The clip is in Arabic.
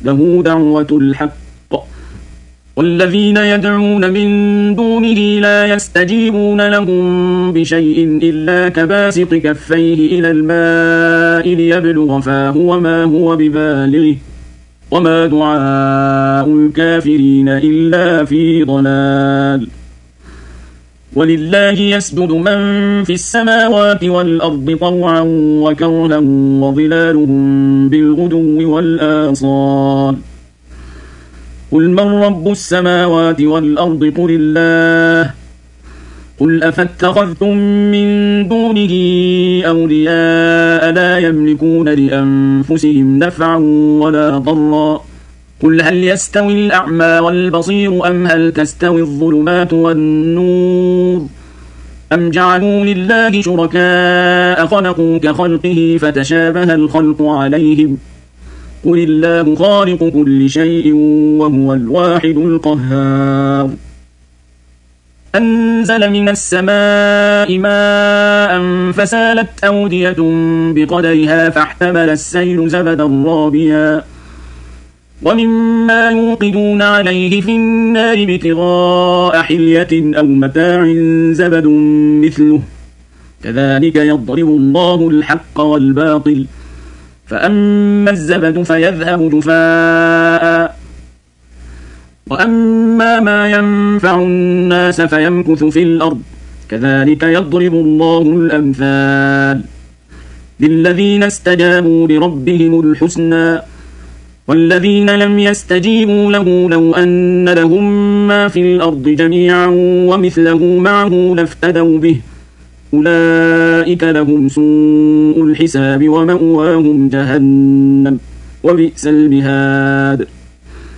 له دعوة الحق والذين يدعون من دونه لا يستجيبون لهم بشيء إلا كباسط كفيه إلى الماء ليبلغ فاه وما هو ببالغه وما دعاء الكافرين إلا في ضلال ولله يسجد من في السماوات والأرض طوعا وكرها وظلالهم بالغدو والآصال قل من رب السماوات والأرض قل الله قل أفاتخذتم من دونه أولياء لا يملكون لأنفسهم نفعا ولا ضرا قل هل يستوي الأعمى والبصير أم هل تستوي الظلمات والنور أم جعلوا لله شركاء خلقوا كخلقه فتشابه الخلق عليهم قل الله خالق كل شيء وهو الواحد القهار أنزل من السماء ماء فسالت أودية بقدرها فاحتمل السيل زبدا رابيا ومما يوقدون عليه في النار ابتغاء حلية أو متاع زبد مثله كذلك يضرب الله الحق والباطل فأما الزبد فيذهب جفاء وأما ما ينفع الناس فيمكث في الأرض كذلك يضرب الله الأمثال للذين استجابوا لربهم الحسنى والذين لم يستجيبوا له لو أن لهم ما في الأرض جميعا ومثله معه لافتدوا به أولئك لهم سوء الحساب ومأواهم جهنم وبئس المهاد